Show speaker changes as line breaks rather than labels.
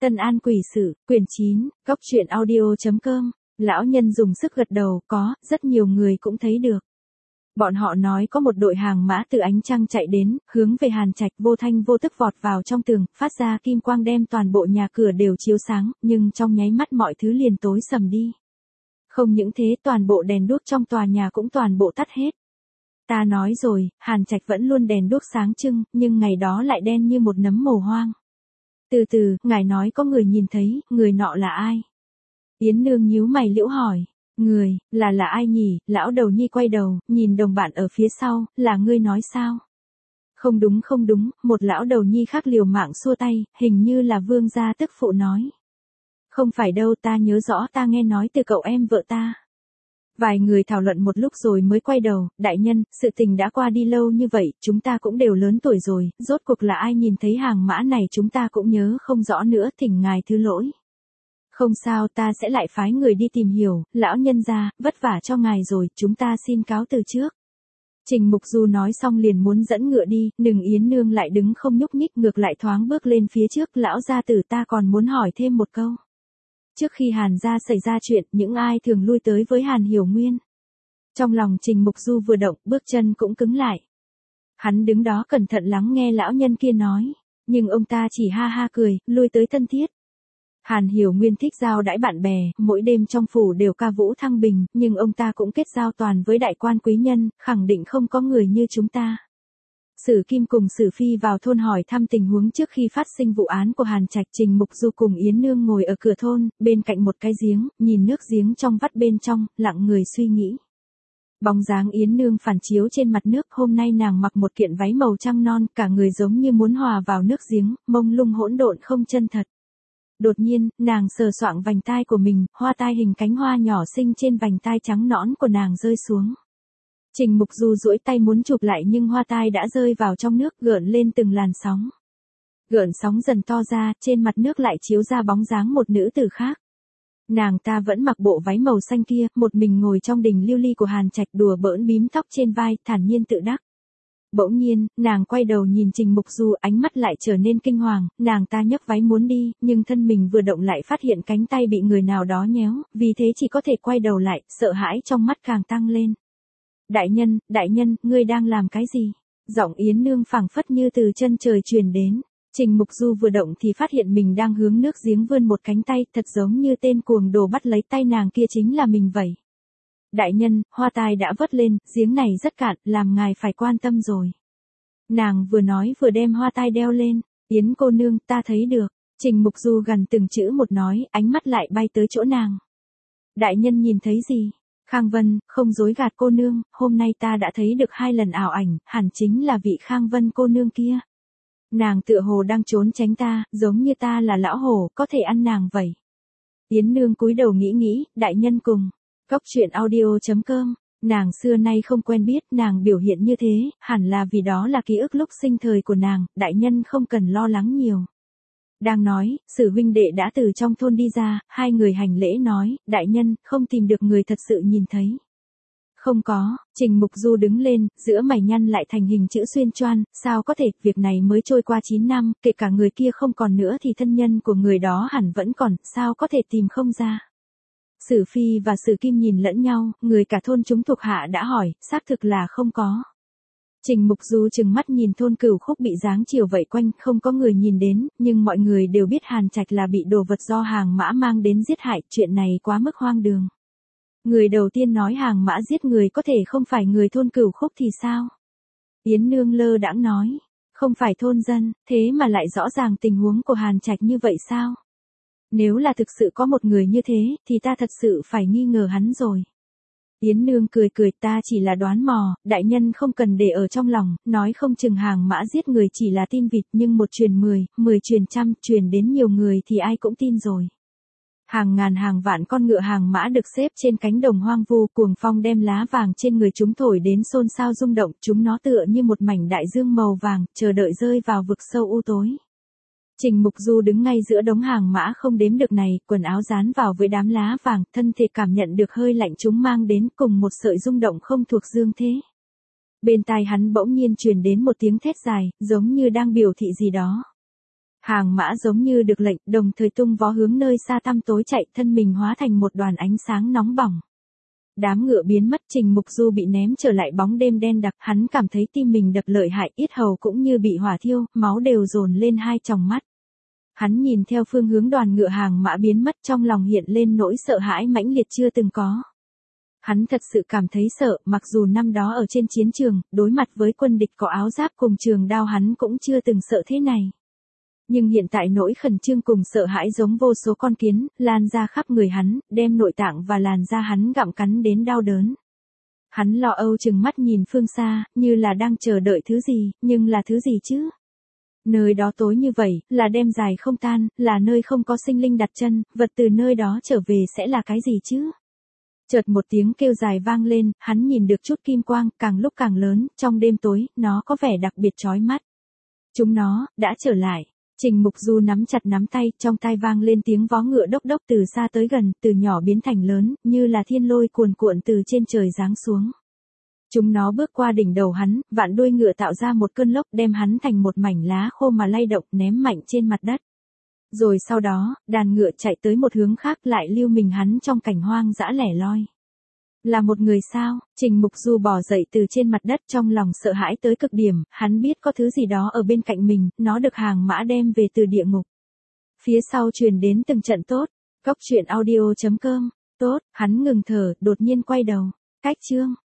Tân An Quỷ Sự, quyển 9, Góc Truyện Audio.com. Lão nhân dùng sức gật đầu, có, rất nhiều người cũng thấy được. Bọn họ nói có một đội hàng mã từ ánh trăng chạy đến, hướng về Hàn Trạch, vô thanh vô tức vọt vào trong tường, phát ra kim quang đem toàn bộ nhà cửa đều chiếu sáng, nhưng trong nháy mắt mọi thứ liền tối sầm đi. Không những thế, toàn bộ đèn đuốc trong tòa nhà cũng toàn bộ tắt hết. Ta nói rồi, Hàn Trạch vẫn luôn đèn đuốc sáng trưng, nhưng ngày đó lại đen như một nấm mồ hoang. Từ từ, ngài nói có người nhìn thấy, người nọ là ai? Yến Nương nhíu mày liễu hỏi. Người, là ai nhỉ? Lão đầu nhi quay đầu, nhìn đồng bạn ở phía sau, là ngươi nói sao? Không đúng, một lão đầu nhi khác liều mạng xua tay, hình như là Vương gia tức phụ nói. Không phải đâu, ta nhớ rõ, ta nghe nói từ cậu em vợ ta. Vài người thảo luận một lúc rồi mới quay đầu, đại nhân, sự tình đã qua đi lâu như vậy, chúng ta cũng đều lớn tuổi rồi, rốt cuộc là ai nhìn thấy hàng mã này chúng ta cũng nhớ không rõ nữa, thỉnh ngài thứ lỗi. Không sao, ta sẽ lại phái người đi tìm hiểu, lão nhân gia, vất vả cho ngài rồi, chúng ta xin cáo từ trước. Trình Mục Du nói xong liền muốn dẫn ngựa đi, Yến Nương lại đứng không nhúc nhích, ngược lại thoáng bước lên phía trước, lão gia tử, ta còn muốn hỏi thêm một câu. Trước khi Hàn gia xảy ra chuyện, những ai thường lui tới với Hàn Hiểu Nguyên? Trong lòng Trình Mục Du vừa động, bước chân cũng cứng lại. Hắn đứng đó cẩn thận lắng nghe lão nhân kia nói, nhưng ông ta chỉ ha ha cười, lui tới thân thiết. Hàn Hiểu Nguyên thích giao đãi bạn bè, mỗi đêm trong phủ đều ca vũ thăng bình, nhưng ông ta cũng kết giao toàn với đại quan quý nhân, khẳng định không có người như chúng ta. Sử Kim cùng Sử Phi vào thôn hỏi thăm tình huống trước khi phát sinh vụ án của Hàn Trạch. Trình Mục Du cùng Yến Nương ngồi ở cửa thôn, bên cạnh một cái giếng, nhìn nước giếng trong vắt bên trong, lặng người suy nghĩ. Bóng dáng Yến Nương phản chiếu trên mặt nước, hôm nay nàng mặc một kiện váy màu trăng non, cả người giống như muốn hòa vào nước giếng, mông lung hỗn độn không chân thật. Đột nhiên, nàng sờ soạng vành tai của mình, hoa tai hình cánh hoa nhỏ xinh trên vành tai trắng nõn của nàng rơi xuống. Trình Mục Du duỗi tay muốn chụp lại nhưng hoa tai đã rơi vào trong nước, gợn lên từng làn sóng. Gợn sóng dần to ra, trên mặt nước lại chiếu ra bóng dáng một nữ tử khác. Nàng ta vẫn mặc bộ váy màu xanh kia, một mình ngồi trong đình lưu ly của Hàn Trạch, đùa bỡn bím tóc trên vai, thản nhiên tự đắc. Bỗng nhiên, nàng quay đầu nhìn Trình Mục Du, ánh mắt lại trở nên kinh hoàng, nàng ta nhấc váy muốn đi, nhưng thân mình vừa động lại phát hiện cánh tay bị người nào đó nhéo, vì thế chỉ có thể quay đầu lại, sợ hãi trong mắt càng tăng lên. Đại nhân, ngươi đang làm cái gì? Giọng Yến Nương phảng phất như từ chân trời truyền đến. Trình Mục Du vừa động thì phát hiện mình đang hướng nước giếng vươn một cánh tay, thật giống như tên cuồng đồ bắt lấy tay nàng kia chính là mình vậy. Đại nhân, hoa tai đã vớt lên, giếng này rất cạn, làm ngài phải quan tâm rồi. Nàng vừa nói vừa đem hoa tai đeo lên. Yến cô nương, ta thấy được. Trình Mục Du gần từng chữ một nói, ánh mắt lại bay tới chỗ nàng. Đại nhân nhìn thấy gì? Khang Vân, không dối gạt cô nương, hôm nay ta đã thấy được 2 lần ảo ảnh, hẳn chính là vị Khang Vân cô nương kia. Nàng tựa hồ đang trốn tránh ta, giống như ta là lão hổ, có thể ăn nàng vậy. Yến Nương cúi đầu nghĩ, đại nhân cùng. Góc Truyện Audio.com. Nàng xưa nay không quen biết, nàng biểu hiện như thế, hẳn là vì đó là ký ức lúc sinh thời của nàng, đại nhân không cần lo lắng nhiều. Đang nói, Sử huynh đệ đã từ trong thôn đi ra, 2 người hành lễ nói, đại nhân, không tìm được người thật sự nhìn thấy. Không có, Trình Mục Du đứng lên, giữa mày nhăn lại thành hình chữ xuyên choan, sao có thể, việc này mới trôi qua 9 năm, kể cả người kia không còn nữa thì thân nhân của người đó hẳn vẫn còn, sao có thể tìm không ra. Sử Phi và Sử Kim nhìn lẫn nhau, người cả thôn chúng thuộc hạ đã hỏi, xác thực là không có. Trình Mục Du chừng mắt nhìn thôn Cửu Khúc bị giáng chiều vây quanh, không có người nhìn đến, nhưng mọi người đều biết Hàn Trạch là bị đồ vật do hàng mã mang đến giết hại, chuyện này quá mức hoang đường. Người đầu tiên nói hàng mã giết người có thể không phải người thôn Cửu Khúc thì sao? Yến Nương lơ đãng nói, không phải thôn dân, thế mà lại rõ ràng tình huống của Hàn Trạch như vậy sao? Nếu là thực sự có một người như thế, thì ta thật sự phải nghi ngờ hắn rồi. Yến Nương cười, ta chỉ là đoán mò, đại nhân không cần để ở trong lòng, nói không chừng hàng mã giết người chỉ là tin vịt, nhưng một truyền 10, 10 truyền trăm, truyền đến nhiều người thì ai cũng tin rồi. Hàng ngàn hàng vạn con ngựa hàng mã được xếp trên cánh đồng hoang vu, cuồng phong đem lá vàng trên người chúng thổi đến xôn xao rung động, chúng nó tựa như một mảnh đại dương màu vàng, chờ đợi rơi vào vực sâu u tối. Trình Mục Du đứng ngay giữa đống hàng mã không đếm được này, quần áo dán vào với đám lá vàng, thân thể cảm nhận được hơi lạnh chúng mang đến cùng một sợi rung động không thuộc dương thế. Bên tai hắn bỗng nhiên truyền đến một tiếng thét dài, giống như đang biểu thị gì đó. Hàng mã giống như được lệnh, đồng thời tung vó hướng nơi xa tăm tối chạy, thân mình hóa thành một đoàn ánh sáng nóng bỏng. Đám ngựa biến mất, Trình Mục Du bị ném trở lại bóng đêm đen đặc, hắn cảm thấy tim mình đập lợi hại, yết hầu cũng như bị hỏa thiêu, máu đều dồn lên hai tròng mắt. Hắn nhìn theo phương hướng đoàn ngựa hàng mã biến mất, trong lòng hiện lên nỗi sợ hãi mãnh liệt chưa từng có. Hắn thật sự cảm thấy sợ, mặc dù năm đó ở trên chiến trường, đối mặt với quân địch có áo giáp cùng trường đao hắn cũng chưa từng sợ thế này. Nhưng hiện tại nỗi khẩn trương cùng sợ hãi giống vô số con kiến, lan ra khắp người hắn, đem nội tạng và làn da hắn gặm cắn đến đau đớn. Hắn lo âu chừng mắt nhìn phương xa, như là đang chờ đợi thứ gì, nhưng là thứ gì chứ? Nơi đó tối như vậy, là đêm dài không tan, là nơi không có sinh linh đặt chân, vật từ nơi đó trở về sẽ là cái gì chứ? Chợt một tiếng kêu dài vang lên, hắn nhìn được chút kim quang, càng lúc càng lớn, trong đêm tối, nó có vẻ đặc biệt chói mắt. Chúng nó, đã trở lại. Trình Mục Du nắm chặt nắm tay, trong tai vang lên tiếng vó ngựa đốc đốc từ xa tới gần, từ nhỏ biến thành lớn, như là thiên lôi cuồn cuộn từ trên trời giáng xuống. Chúng nó bước qua đỉnh đầu hắn, vạn đuôi ngựa tạo ra một cơn lốc đem hắn thành một mảnh lá khô mà lay động ném mạnh trên mặt đất. Rồi sau đó, đàn ngựa chạy tới một hướng khác lại lưu mình hắn trong cảnh hoang dã lẻ loi. Là một người sao? Trình Mục Du bò dậy từ trên mặt đất trong lòng sợ hãi tới cực điểm, hắn biết có thứ gì đó ở bên cạnh mình, nó được hàng mã đem về từ địa ngục. Phía sau truyền đến từng trận tốt, góc truyện audio.com, tốt, hắn ngừng thở, đột nhiên quay đầu, cách chương.